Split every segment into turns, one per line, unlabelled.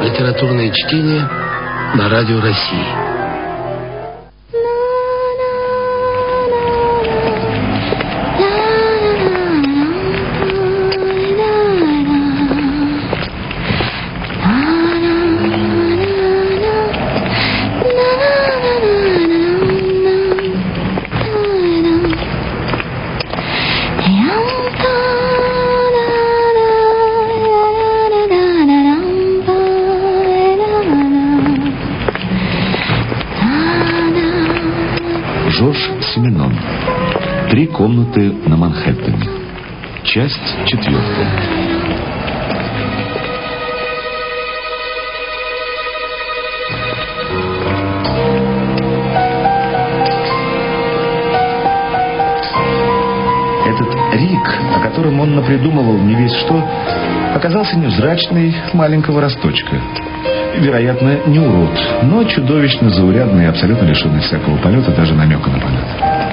Литературное чтение на Радио России.
Жорж Сименон. «Три комнаты на Манхэттене». Часть 4. Этот Рик, о котором он напридумывал не весь что, оказался невзрачный, маленького росточка. Вероятно, не урод, но чудовищно заурядный и абсолютно лишенный всякого полета, даже намека на полет.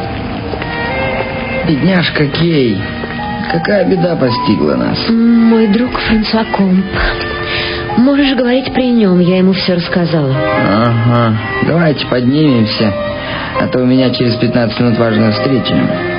Бедняжка Кей, какая беда постигла нас.
Мой друг Франсуа Комп. Можешь говорить при нем, я ему все рассказала.
Ага, давайте поднимемся, а то у меня через 15 минут важная встреча.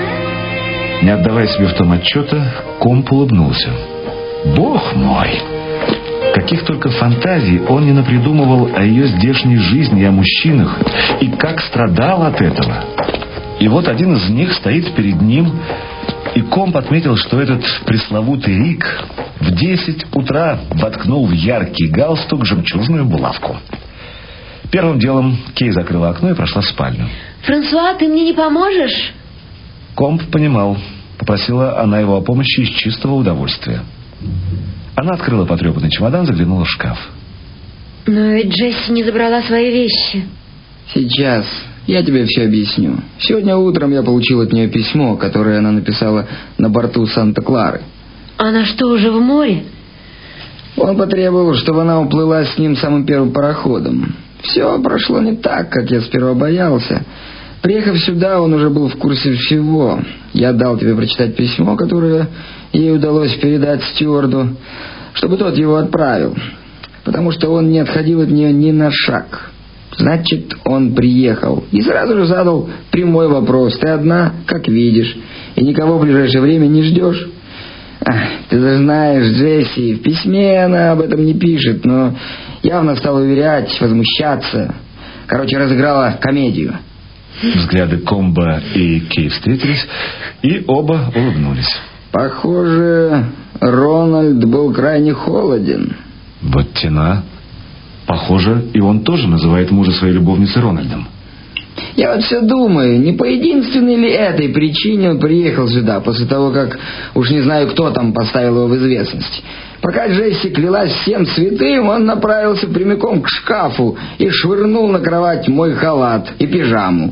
Не отдавая себе в том отчета, Комп улыбнулся. Бог мой! Каких только фантазий он не напридумывал о ее здешней жизни и о мужчинах, и как страдал от этого. И вот один из них стоит перед ним, и Комп отметил, что этот пресловутый Рик в 10 утра воткнул в яркий галстук жемчужную булавку. Первым делом Кей закрыла окно и прошла в спальню.
Франсуа, ты мне не поможешь?
Комп понимал. Попросила она его о помощи из чистого удовольствия. Она открыла потрепанный чемодан, заглянула в шкаф.
Но ведь Джесси не забрала свои вещи.
Сейчас я тебе все объясню. Сегодня утром я получил от нее письмо, которое она написала на борту Санта-Клары.
Она что, уже в море?
Он потребовал, чтобы она уплыла с ним самым первым пароходом. Все прошло не так, как я сперва боялся. Приехав сюда, он уже был в курсе всего. Я дал тебе прочитать письмо, которое ей удалось передать стюарду, чтобы тот его отправил, потому что он не отходил от нее ни на шаг. Значит, он приехал и сразу же задал прямой вопрос. Ты одна, как видишь, и никого в ближайшее время не ждешь? Ты же знаешь, Джесси, в письме она об этом не пишет, но явно стала уверять, возмущаться. Короче, разыграла комедию.
Взгляды Комба и Кей встретились, и оба улыбнулись.
Похоже, Рональд был крайне холоден.
Вот тена. Похоже, и он тоже называет мужа своей любовницей Рональдом.
Я вот все думаю, не по единственной ли этой причине он приехал сюда, после того, как, уж не знаю, кто там поставил его в известность. Пока Джесси клялась всем святым, он направился прямиком к шкафу и швырнул на кровать мой халат и пижаму.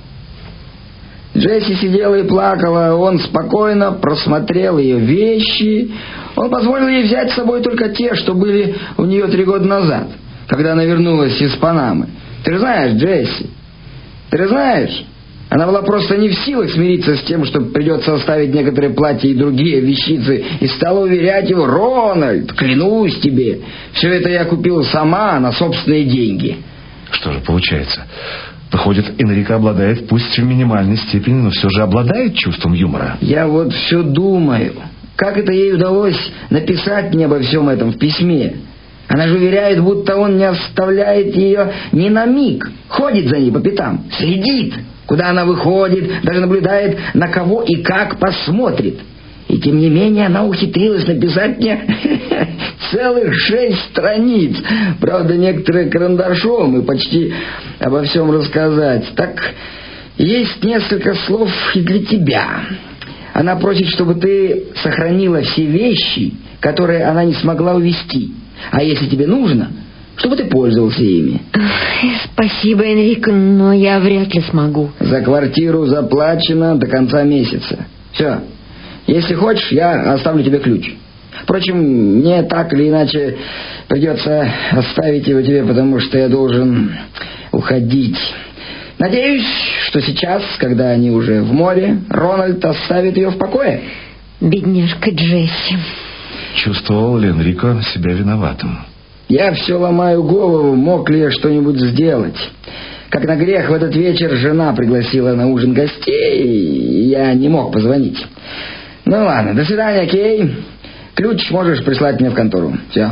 Джесси сидела и плакала, он спокойно просмотрел ее вещи. Он позволил ей взять с собой только те, что были у нее 3 года назад, когда она вернулась из Панамы. Ты же знаешь, Джесси, ты же знаешь, она была просто не в силах смириться с тем, что придется оставить некоторые платья и другие вещицы, и стала уверять его: «Рональд, клянусь тебе, все это я купила сама на собственные деньги».
Что же получается? Выходит, Энрико обладает, пусть в минимальной степени, но все же обладает чувством юмора.
Я вот все думаю, как это ей удалось написать мне обо всем этом в письме. Она же уверяет, будто он не оставляет ее ни на миг, ходит за ней по пятам, следит, куда она выходит, даже наблюдает, на кого и как посмотрит. И тем не менее она ухитрилась написать мне целых 6 страниц. Правда, некоторые карандашом, и почти обо всем рассказать. Так, есть несколько слов и для тебя. Она просит, чтобы ты сохранила все вещи, которые она не смогла увезти. А если тебе нужно, чтобы ты пользовался ими.
Спасибо, Энрико, но я вряд ли смогу.
За квартиру заплачено до конца месяца. Все. Если хочешь, я оставлю тебе ключ. Впрочем, мне так или иначе придется оставить его тебе, потому что я должен уходить. Надеюсь, что сейчас, когда они уже в море, Рональд оставит ее в покое.
Бедняжка Джесси.
Чувствовал ли Энрико себя виноватым?
Я все ломаю голову, мог ли я что-нибудь сделать. Как на грех, в этот вечер жена пригласила на ужин гостей, и я не мог позвонить. Ну ладно, до свидания, Кей. Ключ можешь прислать мне в контору. Все.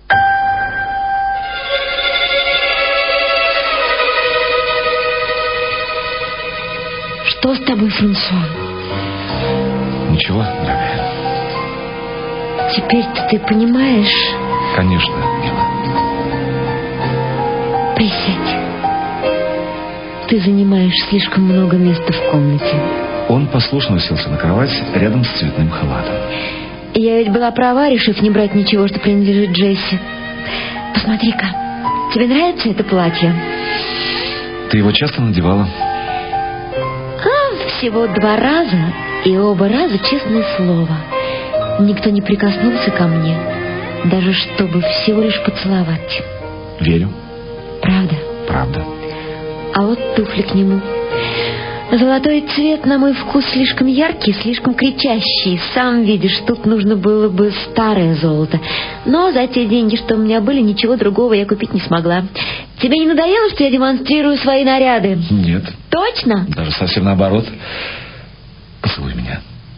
Что с тобой, Франсуа?
Ничего, дорогая.
Теперь-то ты понимаешь?
Конечно, милая.
Присядь. Ты занимаешь слишком много места в комнате.
Он послушно уселся на кровать рядом с цветным халатом.
Я ведь была права, решив не брать ничего, что принадлежит Джесси. Посмотри-ка, тебе нравится это платье?
Ты его часто надевала?
Всего 2 раза, и оба раза, честное слово, никто не прикоснулся ко мне, даже чтобы всего лишь поцеловать.
Верю.
Правда?
Правда.
А вот туфли к нему. Золотой цвет, на мой вкус, слишком яркий, слишком кричащий. Сам видишь, тут нужно было бы старое золото. Но за те деньги, что у меня были, ничего другого я купить не смогла. Тебе не надоело, что я демонстрирую свои наряды?
Нет.
Точно?
Даже совсем наоборот. Поцелуй меня.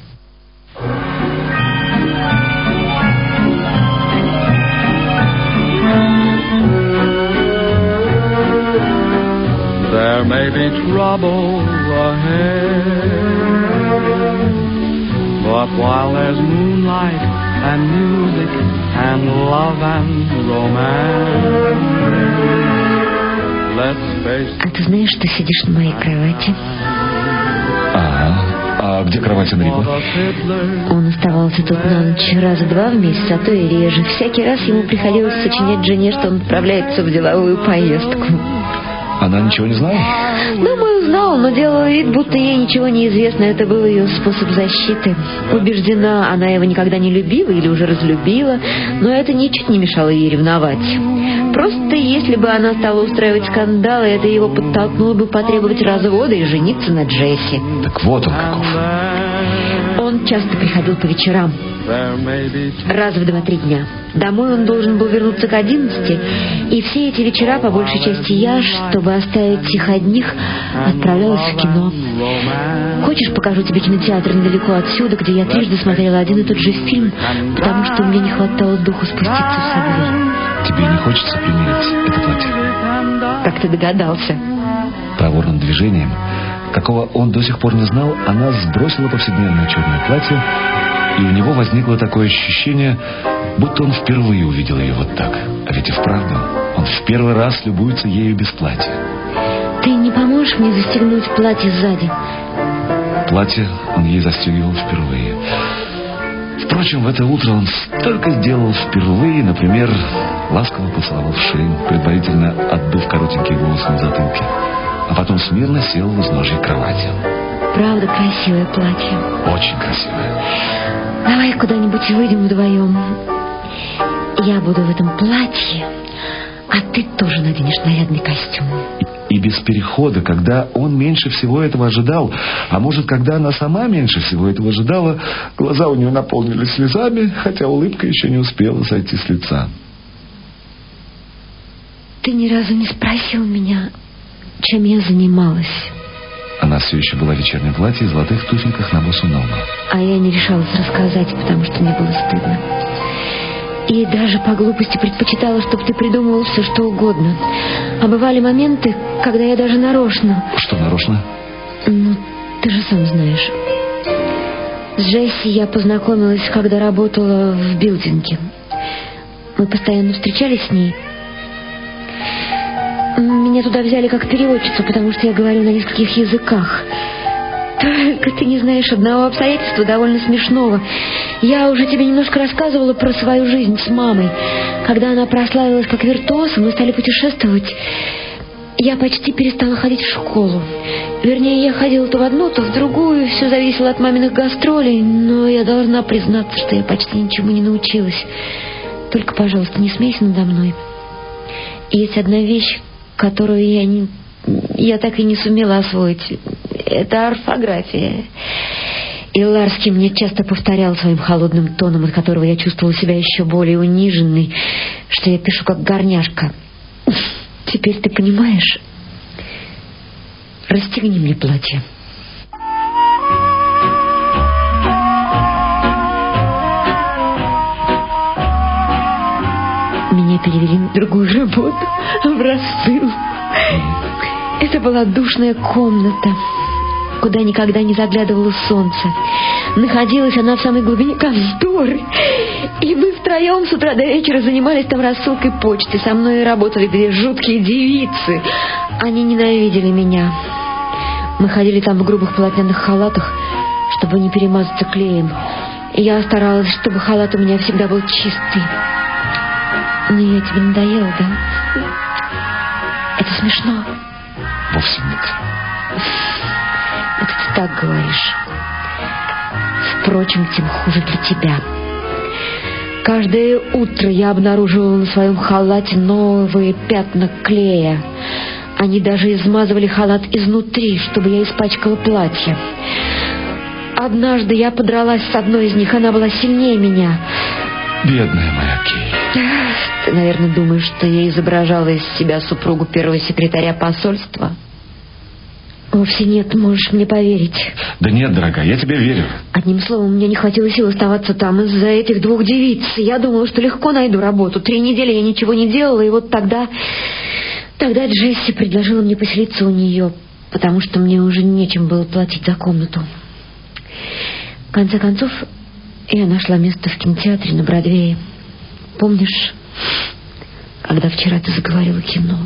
There may be trouble ahead, but while there's moonlight and music and love and romance, let's face.
А ты знаешь, что сидишь на моей кровати?
А где кровать Энрико?
Он оставался тут на ночь раза 2 в месяц, а то и реже. Всякий раз ему приходилось сочинять жене, что он отправляется в деловую поездку.
Она ничего не знала?
Думаю, знала, но делала вид, будто ей ничего не известно. Это был ее способ защиты. Убеждена, она его никогда не любила или уже разлюбила, но это ничуть не мешало ей ревновать. Просто если бы она стала устраивать скандалы, это его подтолкнуло бы потребовать развода и жениться на Джесси.
Так вот он каков.
Он часто приходил по вечерам. Раз в 2-3 дня. Домой он должен был вернуться к 11, и все эти вечера, по большей части я, чтобы оставить их одних, отправлялась в кино. Хочешь, покажу тебе кинотеатр недалеко отсюда, где я трижды смотрела один и тот же фильм, потому что мне не хватало духу спуститься в Садвей.
Тебе не хочется примерить это платье?
Как ты догадался?
Проворным движением, какого он до сих пор не знал, она сбросила повседневное черное платье, и у него возникло такое ощущение, будто он впервые увидел ее вот так. А ведь и вправду, он в первый раз любуется ею без платья.
Ты не поможешь мне застегнуть платье сзади?
Платье он ей застегивал впервые. Впрочем, в это утро он столько сделал впервые, например, ласково поцеловал в шею, предварительно отдув коротенькие волосы на затылке, а потом смирно сел в изножье кровати.
Правда, красивое платье.
Очень красивое.
Давай куда-нибудь выйдем вдвоем. Я буду в этом платье, а ты тоже наденешь нарядный костюм.
И без перехода, когда он меньше всего этого ожидал, а может, когда она сама меньше всего этого ожидала, глаза у нее наполнились слезами, хотя улыбка еще не успела сойти с лица.
Ты ни разу не спросил меня, чем я занималась.
Она все еще была в вечернем платье и золотых туфельках на босу ногу.
А я не решалась рассказать, потому что мне было стыдно. И даже по глупости предпочитала, чтобы ты придумывал все, что угодно. А бывали моменты, когда я даже нарочно...
Что нарочно?
Ну, ты же сам знаешь. С Джесси я познакомилась, когда работала в билдинге. Мы постоянно встречались с ней. Меня туда взяли как переводчицу, потому что я говорю на нескольких языках. Только ты не знаешь одного обстоятельства, довольно смешного. Я уже тебе немножко рассказывала про свою жизнь с мамой. Когда она прославилась как виртуоз, мы стали путешествовать. Я почти перестала ходить в школу. Вернее, я ходила то в одну, то в другую. Все зависело от маминых гастролей. Но я должна признаться, что я почти ничему не научилась. Только, пожалуйста, не смейся надо мной. Есть одна вещь, которую я так и не сумела освоить. Это орфография. И Ларский мне часто повторял своим холодным тоном, от которого я чувствовала себя еще более униженной, что я пишу как горняшка. Теперь ты понимаешь? Расстегни мне платье. Меня перевели на другую работу, в рассыл. Это была душная комната, куда никогда не заглядывало солнце. Находилась она в самой глубине конторы. И мы втроем с утра до вечера занимались там рассылкой почты. Со мной работали две жуткие девицы. Они ненавидели меня. Мы ходили там в грубых полотняных халатах, чтобы не перемазаться клеем. И я старалась, чтобы халат у меня всегда был чистый. Но я тебе надоела, да? Это смешно?
Вовсе нет.
Это ты так говоришь. Впрочем, тем хуже для тебя. Каждое утро я обнаруживала на своем халате новые пятна клея. Они даже измазывали халат изнутри, чтобы я испачкала платье. Однажды я подралась с одной из них, она была сильнее меня.
Бедная моя Кей.
Ты, наверное, думаешь, что я изображала из себя супругу первого секретаря посольства? Вовсе нет, можешь мне поверить.
Да нет, дорогая, я тебе верю.
Одним словом, мне не хватило сил оставаться там из-за этих двух девиц. Я думала, что легко найду работу. 3 недели я ничего не делала, и вот тогда Джесси предложила мне поселиться у нее, потому что мне уже нечем было платить за комнату. В конце концов, я нашла место в кинотеатре на Бродвее. Помнишь, когда вчера ты заговорила кино?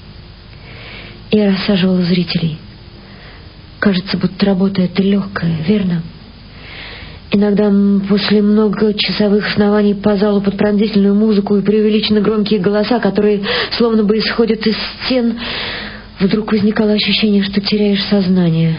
Я рассаживала зрителей. Кажется, будто работа эта легкая, верно? Иногда после многочасовых оснований по залу под пронзительную музыку и преувеличенно громкие голоса, которые словно бы исходят из стен, вдруг возникало ощущение, что теряешь сознание.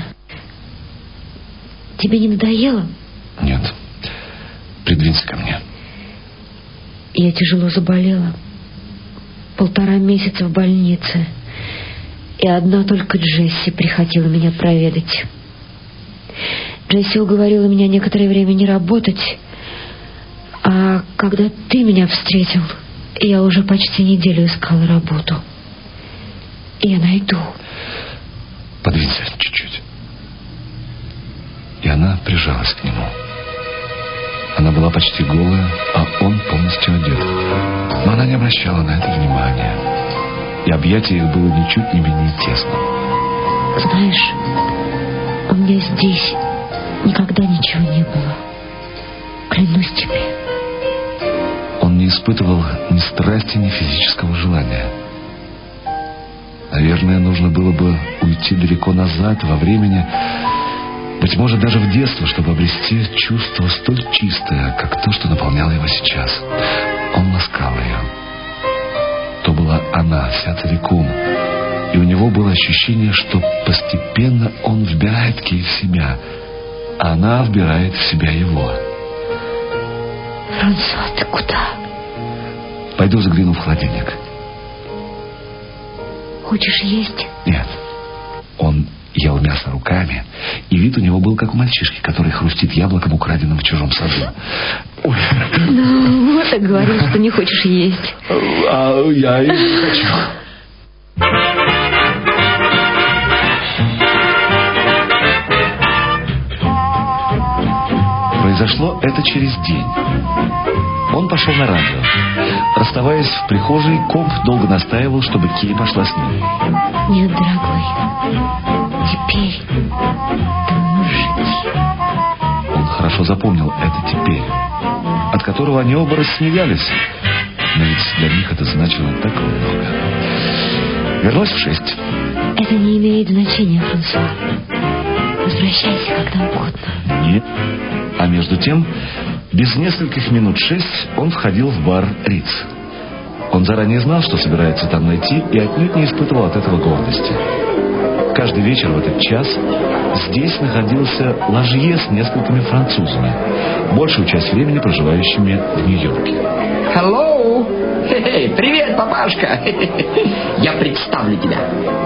Тебе не надоело?
Нет. Придвинься ко мне.
Я тяжело заболела. 1,5 месяца в больнице. И одна только Джесси приходила меня проведать. Джесси уговорила меня некоторое время не работать. А когда ты меня встретил, я уже почти неделю искала работу. И я найду.
Подвинься чуть-чуть. И она прижалась к нему. Она была почти голая, а он полностью одет. Но она не обращала на это внимания. И объятие их было ничуть не менее тесным.
Знаешь, у меня здесь никогда ничего не было. Клянусь тебе.
Он не испытывал ни страсти, ни физического желания. Наверное, нужно было бы уйти далеко назад во времени, быть может, даже в детство, чтобы обрести чувство столь чистое, как то, что наполняло его сейчас. Он ласкал ее. То была она, вся целиком. И у него было ощущение, что постепенно он вбирает Кей в себя, а она вбирает в себя его.
Франсуа, ты куда?
Пойду загляну в холодильник.
Хочешь есть?
Нет. Он ел мясо руками, и вид у него был как у мальчишки, который хрустит яблоком, украденным в чужом саду. Ой.
Ну, вот и говорил, что не хочешь есть.
А я и не хочу. Произошло это через день. Он пошел на радио. Расставаясь в прихожей, Комп долго настаивал, чтобы Кей пошла с ним.
Нет, дорогой, теперь ты можешь идти.
Он хорошо запомнил это «теперь», от которого они оба рассмеялись. Но ведь для них это значило так много. Вернусь в 6.
Это не имеет значения, Франсуа. Возвращайся когда угодно.
Нет. А между тем, без нескольких минут 6 он входил в бар «Риц». Он заранее знал, что собирается там найти, и отнюдь не испытывал от этого гордости. Каждый вечер в этот час здесь находился ложье с несколькими французами, большую часть времени проживающими в Нью-Йорке.
Hello! Привет, папашка! Я представлю тебя.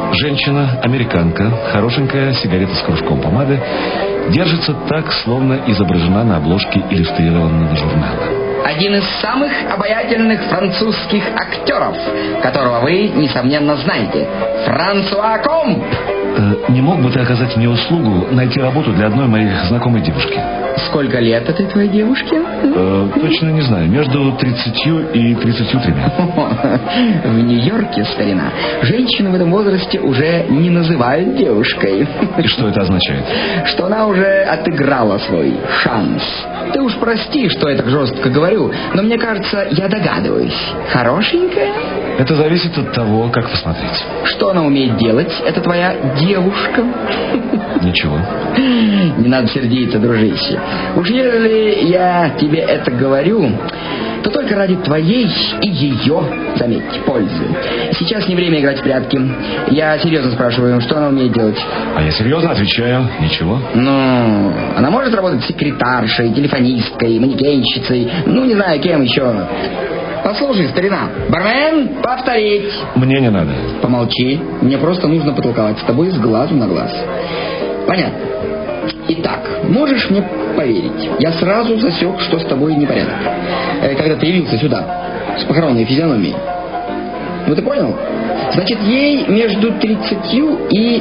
Женщина, американка, хорошенькая сигарета с кружком помады, держится так, словно изображена на обложке иллюстрированного журнала.
Один из самых обаятельных французских актеров, которого вы, несомненно, знаете. Франсуа Комп.
Не мог бы ты оказать мне услугу найти работу для одной моей знакомой девушки?
Сколько лет этой твоей девушке?
Точно не знаю. Между 30 и 33.
В Нью-Йорке, старина, женщину в этом возрасте уже не называют девушкой.
И что это означает?
Что она уже отыграла свой шанс. Ты уж прости, что я так жестко говорю, но мне кажется, я догадываюсь. Хорошенькая?
Это зависит от того, как посмотреть.
Что она умеет делать, это твоя девушка?
Ничего.
Не надо сердиться, дружище. Уж если я тебе это говорю, то только ради твоей и ее, заметьте, пользы. Сейчас не время играть в прятки. Я серьезно спрашиваю, что она умеет делать?
А я серьезно отвечаю, ничего.
Ну, она может работать секретаршей, телефонисткой, манекенщицей, ну, не знаю, кем еще. Послушай, старина, бармен, повторить.
Мне не надо.
Помолчи, мне просто нужно потолковать с тобой с глазу на глаз. Понятно. Итак, можешь мне поверить, я сразу засек, что с тобой непорядок, когда ты явился сюда с похоронной физиономией. Ну, ты понял? Значит, ей между 30 и...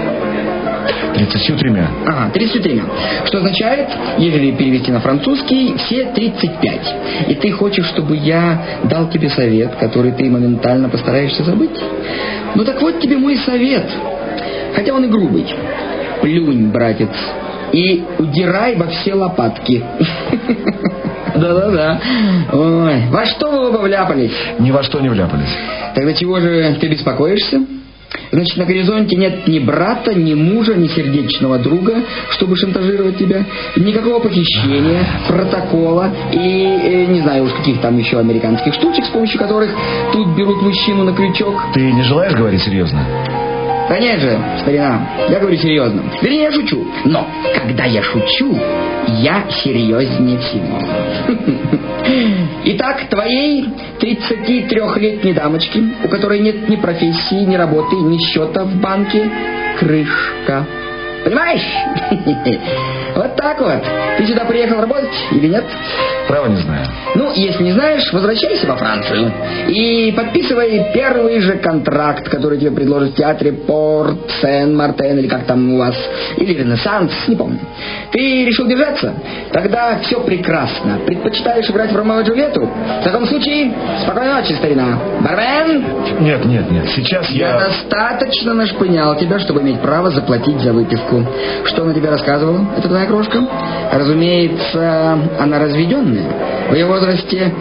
33.
Ага, 33. Что означает, если перевести на французский, все 35. И ты хочешь, чтобы я дал тебе совет, который ты моментально постараешься забыть? Ну так вот тебе мой совет. Хотя он и грубый. Плюнь, братец, и удирай во все лопатки. Да-да-да. Ой, во что вы оба вляпались?
Ни во что не вляпались.
Тогда чего же ты беспокоишься? Значит, на горизонте нет ни брата, ни мужа, ни сердечного друга, чтобы шантажировать тебя. Никакого похищения, протокола и, не знаю уж каких там еще американских штучек, с помощью которых тут берут мужчину на крючок.
Ты не желаешь говорить серьезно?
Да нет же, старина, я говорю серьезно. Вернее, я шучу. Но, когда я шучу, я серьезнее всего. Итак, твоей 33-летней дамочке, у которой нет ни профессии, ни работы, ни счета в банке, крышка. Понимаешь? Вот так вот. Ты сюда приехал работать или нет?
Право не знаю.
Ну, если не знаешь, возвращайся во Францию и подписывай первый же контракт, который тебе предложит в театре Порт Сен-Мартен, или как там у вас, или Ренессанс, не помню. Ты решил держаться? Тогда все прекрасно. Предпочитаешь играть в Ромео и Джульетту? В таком случае, спокойной ночи, старина. Бармен?
Нет, сейчас
Я достаточно нашпынял тебя, чтобы иметь право заплатить за выпивку. Что она тебе рассказывала? Это твоя крошка? Разумеется, она разведенная. В ее возрасте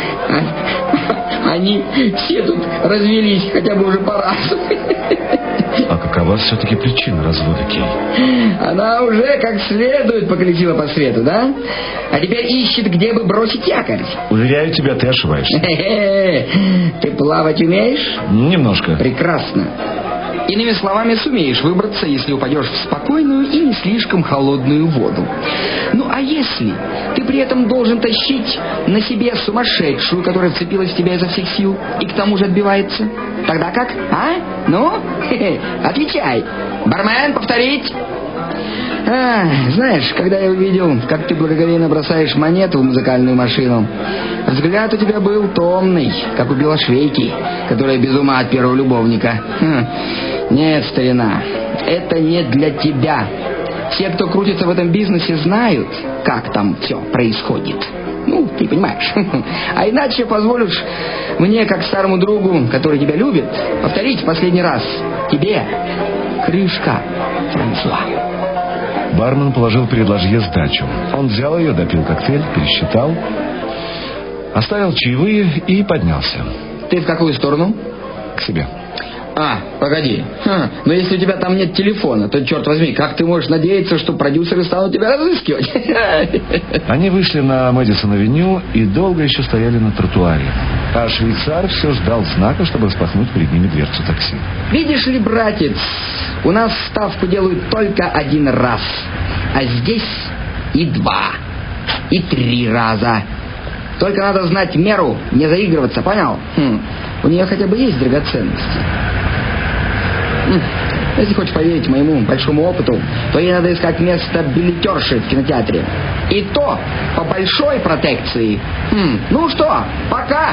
они все тут развелись, хотя бы уже по разу.
А какова все-таки причина развода, Кей?
Она уже как следует поколесила по свету, да? А теперь ищет, где бы бросить якорь.
Уверяю тебя, ты ошибаешься.
Ты плавать умеешь?
Немножко.
Прекрасно. Иными словами, сумеешь выбраться, если упадешь в спокойную и не слишком холодную воду. Ну, а если ты при этом должен тащить на себе сумасшедшую, которая вцепилась в тебя изо всех сил и к тому же отбивается? Тогда как? А? Ну? Отвечай. Бармен, повторить. Знаешь, когда я увидел, как ты благоговейно бросаешь монету в музыкальную машину, взгляд у тебя был томный, как у белошвейки, которая без ума от первого любовника. Нет, старина, это не для тебя. Все, кто крутится в этом бизнесе, знают, как там все происходит. Ну, ты понимаешь. А иначе позволишь мне, как старому другу, который тебя любит, повторить в последний раз. Тебе крышка, Франсуа.
Бармен положил перед Ложье сдачу. Он взял ее, допил коктейль, пересчитал, оставил чаевые и поднялся.
Ты в какую сторону?
К себе.
Погоди. Но если у тебя там нет телефона, то, черт возьми, как ты можешь надеяться, что продюсеры станут тебя разыскивать?
Они вышли на Мэдисон-авеню и долго еще стояли на тротуаре. А швейцар все ждал знака, чтобы распахнуть перед ними дверцу такси.
Видишь ли, братец, у нас ставку делают только один раз. А здесь и 2, и 3 раза. Только надо знать меру, не заигрываться, понял? У нее хотя бы есть драгоценности. Если хочешь поверить моему большому опыту, то ей надо искать место билетерши в кинотеатре. И то по большой протекции. Ну что, пока!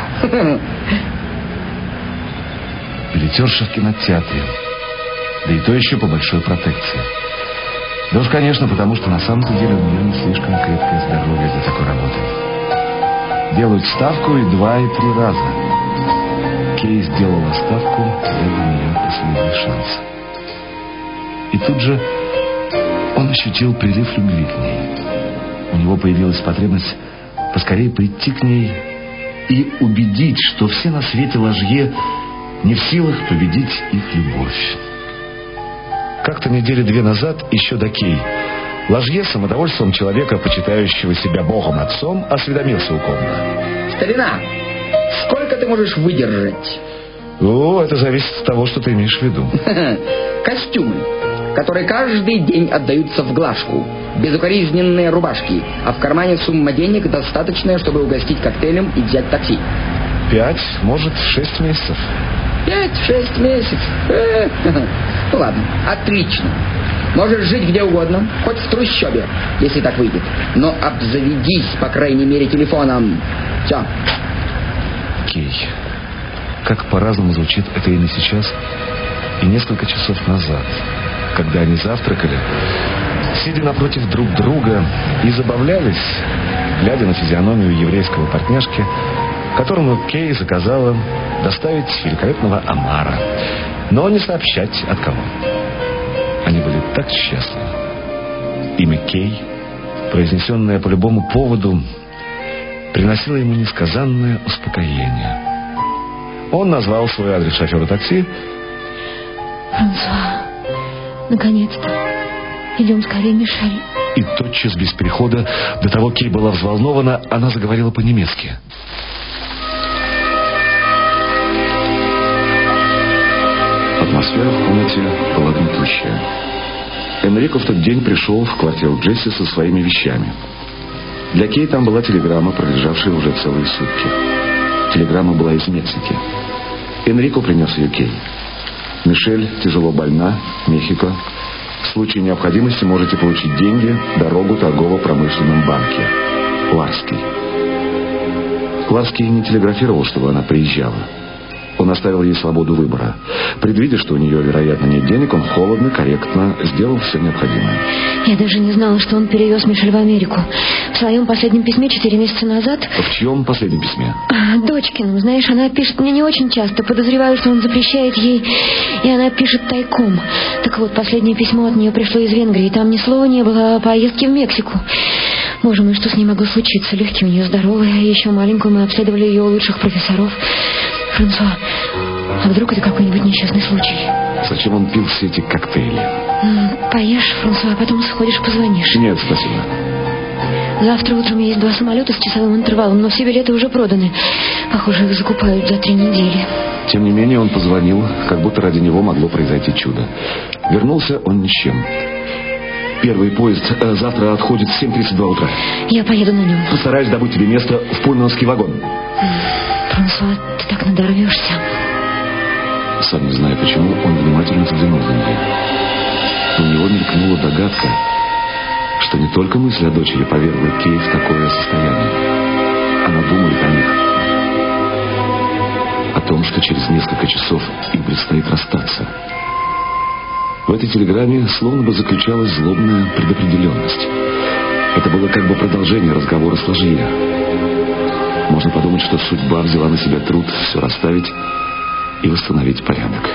Билетерша в кинотеатре. Да и то еще по большой протекции. Да уж, конечно, потому что на самом деле у нее не слишком крепкое здоровье для такой работы. Делают ставку и 2, и 3 раза. Кей сделала ставку, это для нее последний шанс. И тут же он ощутил прилив любви к ней. У него появилась потребность поскорее прийти к ней и убедить, что все на свете ложье не в силах победить их любовь. Как-то недели 2 назад, еще до Кей, ложье с самодовольством человека, почитающего себя Богом Отцом, осведомился у Комна.
Старина, сколько ты можешь выдержать?
О, это зависит от того, что ты имеешь в виду.
Костюмы, которые каждый день отдаются в глажку. Безукоризненные рубашки, а в кармане сумма денег достаточная, чтобы угостить коктейлем и взять такси.
5, может, 6 месяцев.
5-6 месяцев. Ну ладно, отлично. Можешь жить где угодно, хоть в трущобе, если так выйдет. Но обзаведись, по крайней мере, телефоном. Все.
Кей. Как по-разному звучит это имя сейчас и несколько часов назад, когда они завтракали, сидя напротив друг друга и забавлялись, глядя на физиономию еврейского партняшки, которому Кей заказала доставить великолепного омара, но не сообщать от кого. Они были так счастливы. Имя Кей, произнесенное по любому поводу, приносило ему несказанное успокоение. Он назвал свой адрес шофера такси.
Франсуа, наконец-то. Идем скорее, Мишель.
И тотчас, без перехода, до того Кей была взволнована, она заговорила по-немецки. Атмосфера в комнате была гнетущая. Энрико в тот день пришел в квартиру Джесси со своими вещами. Для Кей там была телеграмма, пролежавшая уже целые сутки. Телеграмма была из Мексики. Энрико принес ее Кей. Мишель тяжело больна, Мехико. В случае необходимости можете получить деньги, дорогу торгово-промышленном банке. Ларский. Ларский не телеграфировал, чтобы она приезжала. Он оставил ей свободу выбора. Предвидя, что у нее, вероятно, нет денег, он холодно, корректно сделал все необходимое.
Я даже не знала, что он перевез Мишель в Америку. В своем последнем письме 4 месяца назад...
В чьем последнем письме?
Дочкину. Знаешь, она пишет мне не очень часто. Подозреваю, что он запрещает ей, и она пишет тайком. Так вот, последнее письмо от нее пришло из Венгрии. Там ни слова не было о поездке в Мексику. Боже мой, что с ней могло случиться? Легкие у нее здоровые, а еще маленькую мы обследовали ее у лучших профессоров. Франсуа, а вдруг это какой-нибудь несчастный случай?
Зачем он пил все эти коктейли?
Поешь, Франсуа, а потом сходишь, позвонишь.
Нет, спасибо.
Завтра утром есть 2 самолета с часовым интервалом, но все билеты уже проданы. Похоже, их закупают за 3 недели.
Тем не менее, он позвонил, как будто ради него могло произойти чудо. Вернулся он ни с чем. Первый поезд завтра отходит в 7:32 утра.
Я поеду на нем.
Постараюсь добыть тебе место в пульманский вагон.
Франсуа, ты так надорвешься.
Сам не знаю почему, он внимательно взглянул на нее. У него мелькнула догадка, что не только мысль о дочери повергла Кей в такое состояние. Она думает о них. О том, что через несколько часов им предстоит расстаться. В этой телеграмме словно бы заключалась злобная предопределенность. Это было как бы продолжение разговора с ложье. Можно подумать, что судьба взяла на себя труд все расставить и восстановить порядок.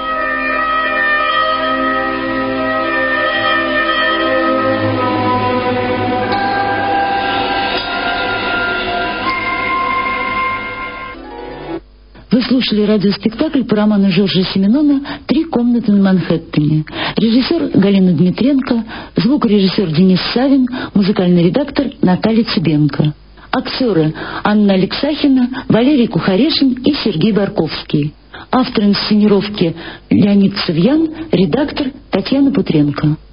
Вы слушали радиоспектакль по роману Жоржа Сименона «Три комнаты на Манхэттене». Режиссер Галина Дмитренко, звукорежиссер Денис Савин, музыкальный редактор Наталья Цыбенко. Актеры Анна Алексахина, Валерий Кухарешин и Сергей Барковский. Автор инсценировки Леонид Савьян, редактор Татьяна Путренко.